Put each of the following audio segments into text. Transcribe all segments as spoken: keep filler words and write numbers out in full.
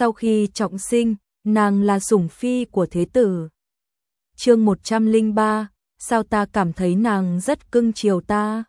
Sau khi trọng sinh, nàng là sủng phi của thế tử. Chương một trăm lẻ ba, sao ta cảm thấy nàng rất cưng chiều ta.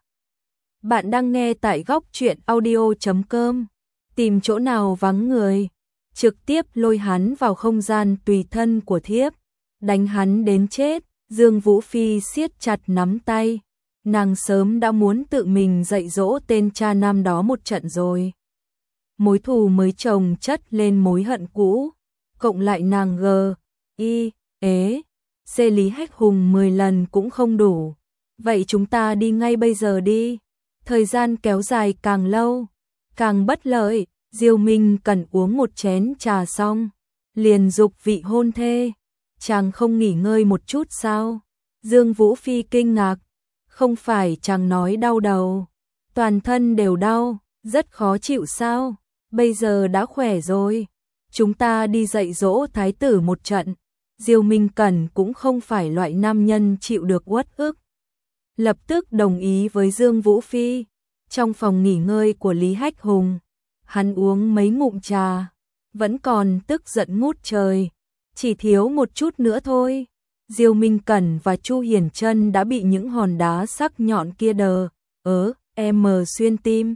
Bạn đang nghe tại góc truyện audio chấm com. Tìm chỗ nào vắng người, trực tiếp lôi hắn vào không gian tùy thân của thiếp, đánh hắn đến chết. Dương Vũ Phi siết chặt nắm tay, nàng sớm đã muốn tự mình dạy dỗ tên cha nam đó một trận rồi. Mối thù mới chồng chất lên mối hận cũ, cộng lại nàng gờ, y, ế, xê Lý Hách Hùng mười lần cũng không đủ. Vậy chúng ta đi ngay bây giờ đi. Thời gian kéo dài càng lâu, càng bất lợi. Diêu Minh cần uống một chén trà xong, liền dục vị hôn thê. Chàng không nghỉ ngơi một chút sao? Dương Vũ Phi kinh ngạc, không phải chàng nói đau đầu, toàn thân đều đau, rất khó chịu sao? Bây giờ đã khỏe rồi, chúng ta đi dạy dỗ thái tử một trận. Diêu Minh Cẩn cũng không phải loại nam nhân chịu được uất ức, lập tức đồng ý với Dương Vũ Phi. Trong phòng nghỉ ngơi của Lý Hách Hùng, hắn uống mấy ngụm trà, vẫn còn tức giận ngút trời, chỉ thiếu một chút nữa thôi. Diêu Minh Cẩn và Chu Hiển Trân đã bị những hòn đá sắc nhọn kia đờ ớ em xuyên tim.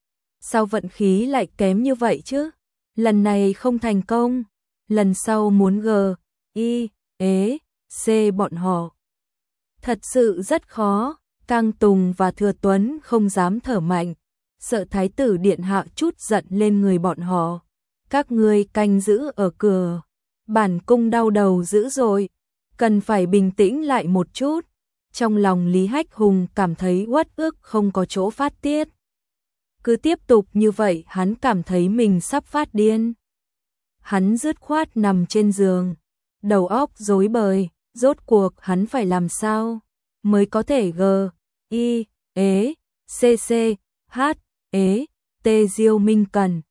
Sao vận khí lại kém như vậy chứ? Lần này không thành công, lần sau muốn g, y, ế, c bọn họ. Thật sự rất khó. Cang Tùng và Thừa Tuấn không dám thở mạnh, sợ thái tử điện hạ chút giận lên người bọn họ. Các ngươi canh giữ ở cửa, bản cung đau đầu dữ rồi, cần phải bình tĩnh lại một chút. Trong lòng Lý Hách Hùng cảm thấy uất ức không có chỗ phát tiết. Cứ tiếp tục như vậy hắn cảm thấy mình sắp phát điên. Hắn dứt khoát nằm trên giường, đầu óc rối bời, rốt cuộc hắn phải làm sao mới có thể g, y, ế, cc, h, ế, t Diêu Minh Cẩn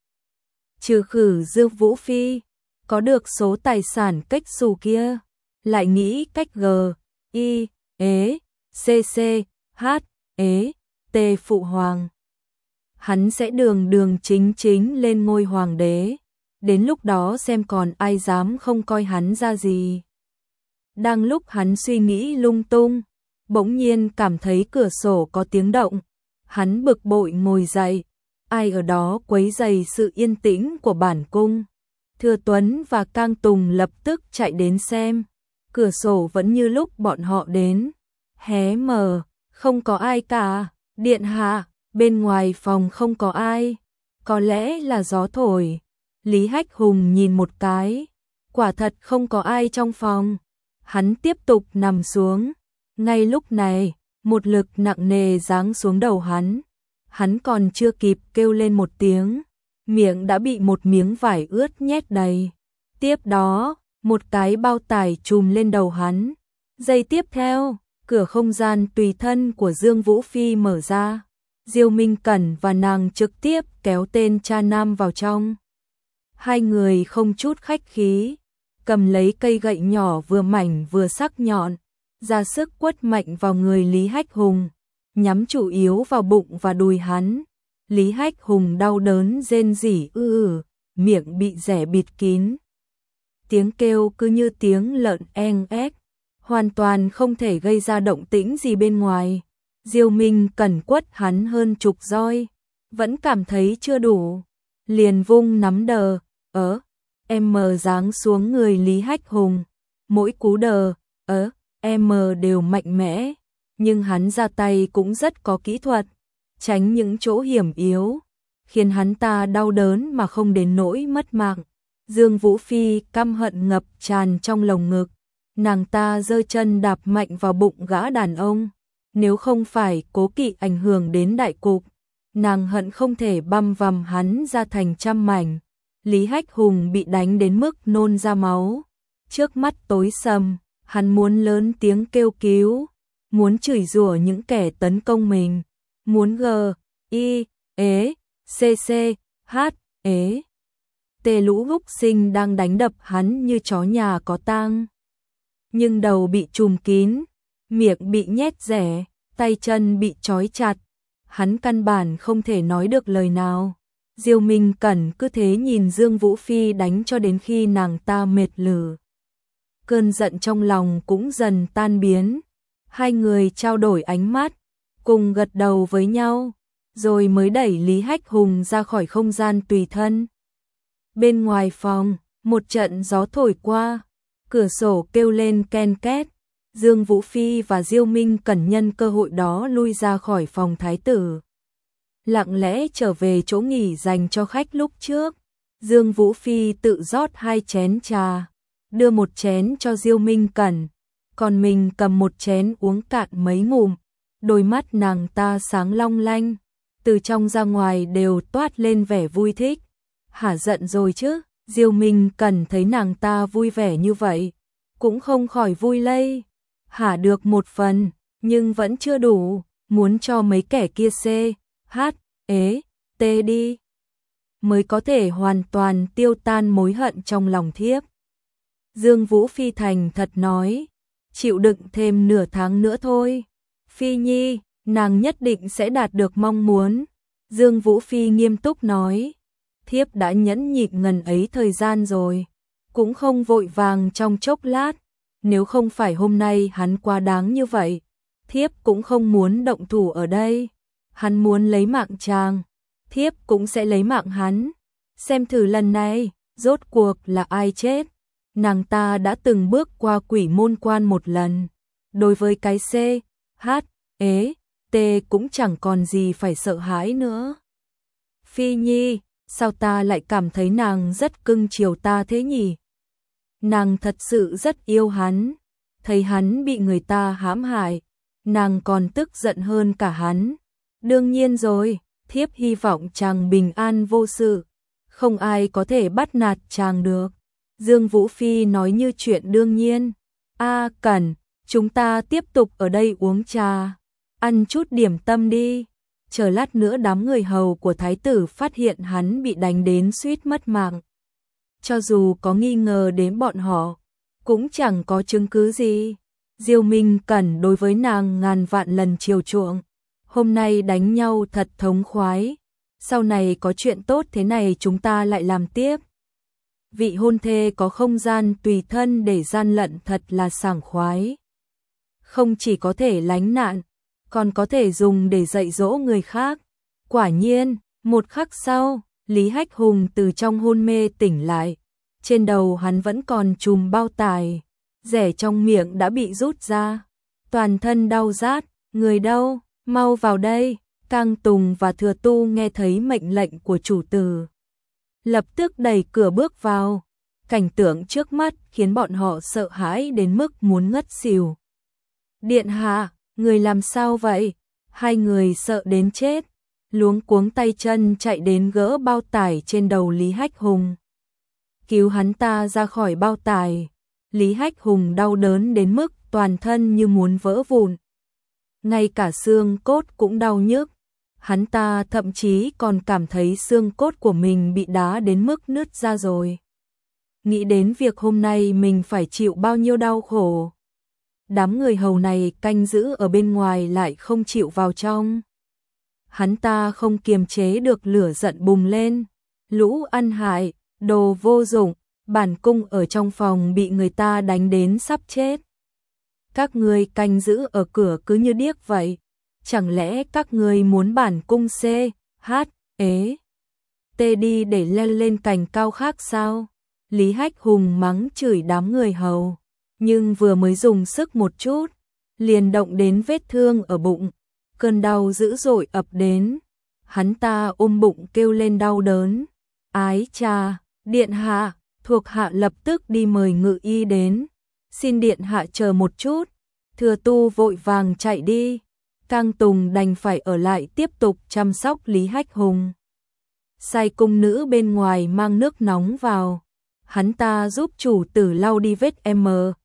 trừ khử Dương Vũ Phi, có được số tài sản cách xù kia, lại nghĩ cách g, y, ế, cc, h, ế, t phụ hoàng. Hắn sẽ đường đường chính chính lên ngôi hoàng đế, đến lúc đó xem còn ai dám không coi hắn ra gì. Đang lúc hắn suy nghĩ lung tung, bỗng nhiên cảm thấy cửa sổ có tiếng động. Hắn bực bội ngồi dậy, ai ở đó quấy rầy sự yên tĩnh của bản cung. Thừa Tuấn và Cang Tùng lập tức chạy đến xem, cửa sổ vẫn như lúc bọn họ đến, hé mở, không có ai cả. Điện hạ, bên ngoài phòng không có ai, có lẽ là gió thổi. Lý Hách Hùng nhìn một cái, quả thật không có ai trong phòng. Hắn tiếp tục nằm xuống. Ngay lúc này, một lực nặng nề giáng xuống đầu hắn. Hắn còn chưa kịp kêu lên một tiếng, miệng đã bị một miếng vải ướt nhét đầy. Tiếp đó, một cái bao tải trùm lên đầu hắn. Giây tiếp theo, cửa không gian tùy thân của Dương Vũ Phi mở ra. Diêu Minh Cẩn và nàng trực tiếp kéo tên cha nam vào trong. Hai người không chút khách khí, cầm lấy cây gậy nhỏ vừa mảnh vừa sắc nhọn, ra sức quất mạnh vào người Lý Hách Hùng, nhắm chủ yếu vào bụng và đùi hắn. Lý Hách Hùng đau đớn rên rỉ ư ử, miệng bị rẻ bịt kín. Tiếng kêu cứ như tiếng lợn eng ép, hoàn toàn không thể gây ra động tĩnh gì bên ngoài. Diêu Minh Cẩn quất hắn hơn chục roi, vẫn cảm thấy chưa đủ, liền vung nắm đờ, ớ, em mờ giáng xuống người Lý Hách Hùng. Mỗi cú đờ, ớ, em mờ đều mạnh mẽ, nhưng hắn ra tay cũng rất có kỹ thuật, tránh những chỗ hiểm yếu, khiến hắn ta đau đớn mà không đến nỗi mất mạng. Dương Vũ Phi căm hận ngập tràn trong lồng ngực, nàng ta giơ chân đạp mạnh vào bụng gã đàn ông. Nếu không phải cố kỵ ảnh hưởng đến đại cục, nàng hận không thể băm vằm hắn ra thành trăm mảnh. Lý Hách Hùng bị đánh đến mức nôn ra máu, trước mắt tối sầm, hắn muốn lớn tiếng kêu cứu, muốn chửi rủa những kẻ tấn công mình, muốn g, y, ế, cc, h, ế, t lũ húc sinh đang đánh đập hắn như chó nhà có tang. Nhưng đầu bị trùm kín, miệng bị nhét rẻ, tay chân bị trói chặt, hắn căn bản không thể nói được lời nào. Diêu Minh Cẩn cứ thế nhìn Dương Vũ Phi đánh cho đến khi nàng ta mệt lử. Cơn giận trong lòng cũng dần tan biến. Hai người trao đổi ánh mắt, cùng gật đầu với nhau, rồi mới đẩy Lý Hách Hùng ra khỏi không gian tùy thân. Bên ngoài phòng, một trận gió thổi qua, cửa sổ kêu lên ken két. Dương Vũ Phi và Diêu Minh Cẩn nhân cơ hội đó lui ra khỏi phòng thái tử, lặng lẽ trở về chỗ nghỉ dành cho khách lúc trước. Dương Vũ Phi tự rót hai chén trà, đưa một chén cho Diêu Minh Cẩn, còn mình cầm một chén uống cạn mấy ngụm. Đôi mắt nàng ta sáng long lanh, từ trong ra ngoài đều toát lên vẻ vui thích. Hả, giận rồi chứ? Diêu Minh Cẩn thấy nàng ta vui vẻ như vậy, cũng không khỏi vui lây. Hả được một phần, nhưng vẫn chưa đủ, muốn cho mấy kẻ kia xê, hát, ế, tê đi, mới có thể hoàn toàn tiêu tan mối hận trong lòng thiếp. Dương Vũ Phi thành thật nói, chịu đựng thêm nửa tháng nữa thôi. Phi Nhi, nàng nhất định sẽ đạt được mong muốn. Dương Vũ Phi nghiêm túc nói, thiếp đã nhẫn nhịn ngần ấy thời gian rồi, cũng không vội vàng trong chốc lát. Nếu không phải hôm nay hắn quá đáng như vậy, thiếp cũng không muốn động thủ ở đây. Hắn muốn lấy mạng chàng, thiếp cũng sẽ lấy mạng hắn. Xem thử lần này, rốt cuộc là ai chết. Nàng ta đã từng bước qua quỷ môn quan một lần. Đối với cái C, H, ế, T cũng chẳng còn gì phải sợ hãi nữa. Phi Nhi, sao ta lại cảm thấy nàng rất cưng chiều ta thế nhỉ? Nàng thật sự rất yêu hắn. Thấy hắn bị người ta hãm hại, nàng còn tức giận hơn cả hắn. Đương nhiên rồi, thiếp hy vọng chàng bình an vô sự, không ai có thể bắt nạt chàng được. Dương Vũ Phi nói như chuyện đương nhiên. A Cẩn, chúng ta tiếp tục ở đây uống trà, ăn chút điểm tâm đi. Chờ lát nữa đám người hầu của thái tử phát hiện hắn bị đánh đến suýt mất mạng. Cho dù có nghi ngờ đến bọn họ, cũng chẳng có chứng cứ gì. Diêu Minh Cẩn đối với nàng ngàn vạn lần chiều chuộng. Hôm nay đánh nhau thật thống khoái. Sau này có chuyện tốt thế này chúng ta lại làm tiếp. Vị hôn thê có không gian tùy thân để gian lận thật là sảng khoái. Không chỉ có thể lánh nạn, còn có thể dùng để dạy dỗ người khác. Quả nhiên, một khắc sau, Lý Hách Hùng từ trong hôn mê tỉnh lại. Trên đầu hắn vẫn còn chùm bao tải, rẻ trong miệng đã bị rút ra. Toàn thân đau rát, người đâu, mau vào đây. Cang Tùng và Thừa Tu nghe thấy mệnh lệnh của chủ tử, lập tức đẩy cửa bước vào. Cảnh tượng trước mắt khiến bọn họ sợ hãi đến mức muốn ngất xỉu. Điện hạ, người làm sao vậy? Hai người sợ đến chết, luống cuống tay chân chạy đến gỡ bao tải trên đầu Lý Hách Hùng, cứu hắn ta ra khỏi bao tải. Lý Hách Hùng đau đớn đến mức toàn thân như muốn vỡ vụn, ngay cả xương cốt cũng đau nhức. Hắn ta thậm chí còn cảm thấy xương cốt của mình bị đá đến mức nứt ra rồi. Nghĩ đến việc hôm nay mình phải chịu bao nhiêu đau khổ. Đám người hầu này canh giữ ở bên ngoài lại không chịu vào trong. Hắn ta không kiềm chế được lửa giận bùng lên. Lũ ăn hại, đồ vô dụng, bản cung ở trong phòng bị người ta đánh đến sắp chết. Các ngươi canh giữ ở cửa cứ như điếc vậy. Chẳng lẽ các ngươi muốn bản cung C, H, ế, T đi để leo lên cành cao khác sao? Lý Hách Hùng mắng chửi đám người hầu, nhưng vừa mới dùng sức một chút, liền động đến vết thương ở bụng. Cơn đau dữ dội ập đến, hắn ta ôm bụng kêu lên đau đớn. Ái cha, điện hạ, thuộc hạ lập tức đi mời ngự y đến. Xin điện hạ chờ một chút. Thừa Tu vội vàng chạy đi. Cang Tùng đành phải ở lại tiếp tục chăm sóc Lý Hách Hùng. Sai cung nữ bên ngoài mang nước nóng vào. Hắn ta giúp chủ tử lau đi vết M,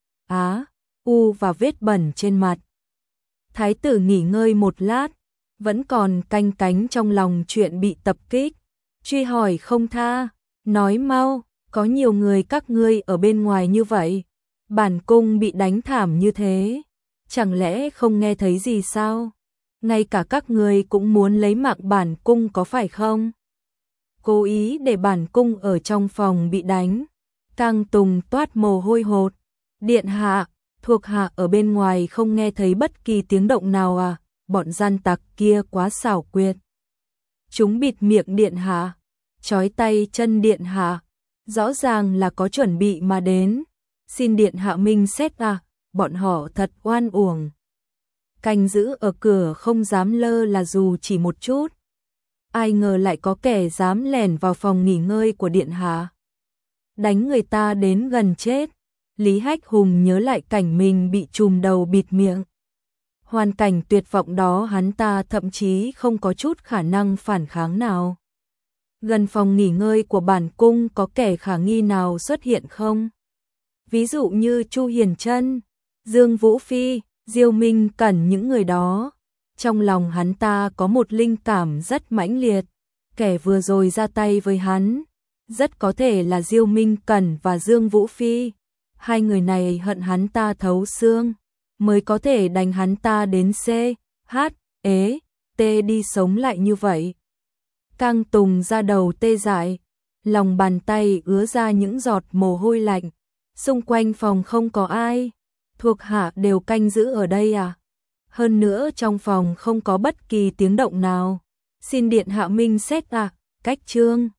Á, U và vết bẩn trên mặt. Thái tử nghỉ ngơi một lát, vẫn còn canh cánh trong lòng chuyện bị tập kích. Truy hỏi không tha, nói mau, có nhiều người các ngươi ở bên ngoài như vậy. Bản cung bị đánh thảm như thế, chẳng lẽ không nghe thấy gì sao? Ngay cả các ngươi cũng muốn lấy mạng bản cung có phải không? cố ý để bản cung ở trong phòng bị đánh. Cang Tùng toát mồ hôi hột. Điện hạ, thuộc hạ ở bên ngoài không nghe thấy bất kỳ tiếng động nào à, bọn gian tặc kia quá xảo quyệt. Chúng bịt miệng điện hạ, trói tay chân điện hạ, rõ ràng là có chuẩn bị mà đến. Xin điện hạ minh xét à, bọn họ thật oan uổng. Canh giữ ở cửa không dám lơ là dù chỉ một chút. Ai ngờ lại có kẻ dám lẻn vào phòng nghỉ ngơi của điện hạ, đánh người ta đến gần chết. Lý Hách Hùng nhớ lại cảnh mình bị trùm đầu bịt miệng. Hoàn cảnh tuyệt vọng đó hắn ta thậm chí không có chút khả năng phản kháng nào. Gần phòng nghỉ ngơi của bản cung có kẻ khả nghi nào xuất hiện không? Ví dụ như Chu Hiền Trân, Dương Vũ Phi, Diêu Minh Cẩn, những người đó. Trong lòng hắn ta có một linh cảm rất mãnh liệt. Kẻ vừa rồi ra tay với hắn rất có thể là Diêu Minh Cẩn và Dương Vũ Phi. Hai người này hận hắn ta thấu xương, mới có thể đánh hắn ta đến C, H, ế, T đi sống lại như vậy. Cang Tùng ra đầu tê dại, lòng bàn tay ứa ra những giọt mồ hôi lạnh. Xung quanh phòng không có ai, thuộc hạ đều canh giữ ở đây à? Hơn nữa trong phòng không có bất kỳ tiếng động nào. Xin điện hạ minh xét à, cách chương